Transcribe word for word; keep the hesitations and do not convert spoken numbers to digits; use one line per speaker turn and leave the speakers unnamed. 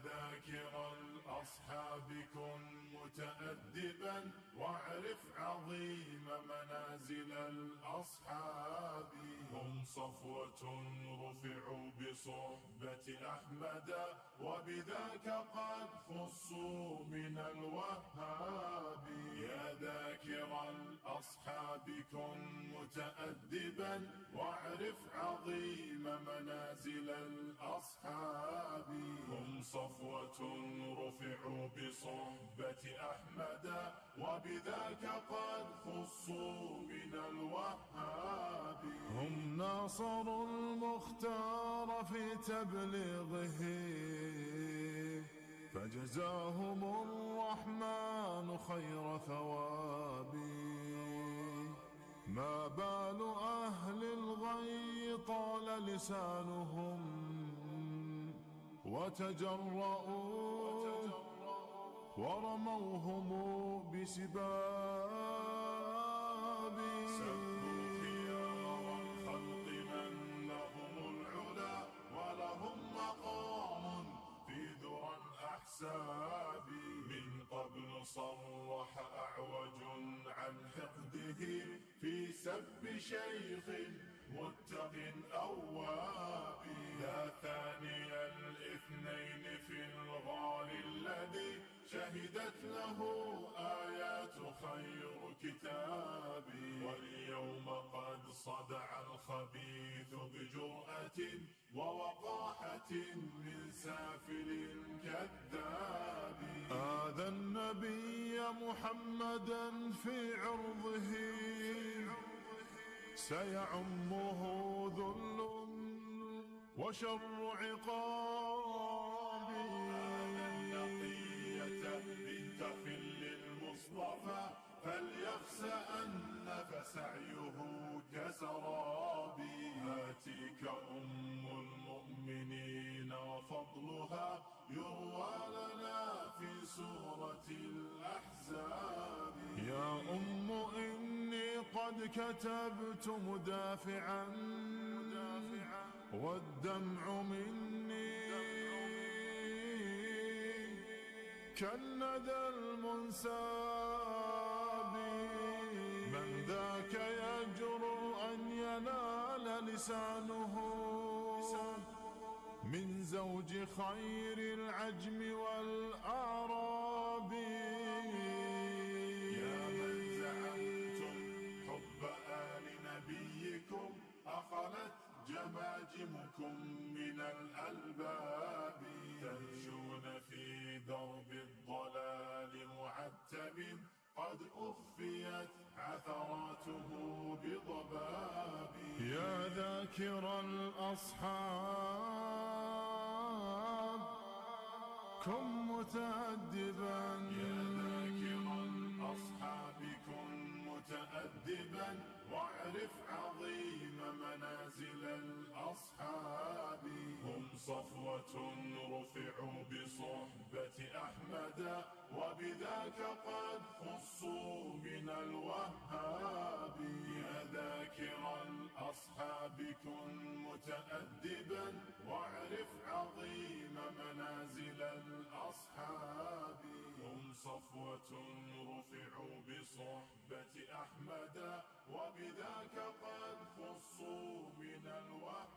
ذاكر الأصحاب كن متأدبا واعرف عظيم منازل الأصحاب. هم صفوة رفعوا بصحبة أحمد وبذاك قد خصوا من الوهاب. يا ذاكر الأصحاب كن متأدبا واعرف عظيم منازل الأصحاب. هم صفوة رفعوا بصحبة أحمد وبذاك قد خصوا من الوهاب.
هم ناصروا المختار في تبليغه فجزاهم الرحمن خير ثواب. ما بال أهل الغي طال لسانهم وتجرؤوا ورموهم بسباب.
سبوا خيار الخلق من لهم العلا ولهم مقام في ذرى الأحساب. من قبل صرح أعوج عن حقده في سب شيخ متق أواب. يا ثاني الاثنين في الغار الذي شهدت له آيات خير كتاب. واليوم قد صدع الخبيث بجرأة ووقاحة من سافل كذاب.
آذى النبي محمدا في عرضه سيعمه ذل وشر عقاب.
هذا النقية بنت خل المصطفى فليخسأن فسعيه كسراب. هاتيك أم المؤمنين وفضلها يروى لنا في سورة الأحزاب.
يا أم إني قد كتبت مدافعا والدمع مني كالندى المنساب. من ذاك يجرؤ أن ينال لسانه من زوج خير العجم والأعراب.
يا من زعمتم حب آل نبيكم أخلت جماجمكم من الألباب. تمشون في درب الضلال معتب قد أخفيت عثراته بضباب.
يا ذاكر الأصحاب كن متأدبا.
يا ذاكر الأصحاب كن متأدبا واعرف عظيم منازل الأصحاب. هم صفوة رفعوا بصحبة أحمد وبذاك قد خصوا من الوهاب. يا ذاكر الأصحاب كن متأدبا واعرف عظيم منازل الأصحاب. هم صفوة رفعوا بصحبة أحمد وبذاك قد خصوا من الوهاب.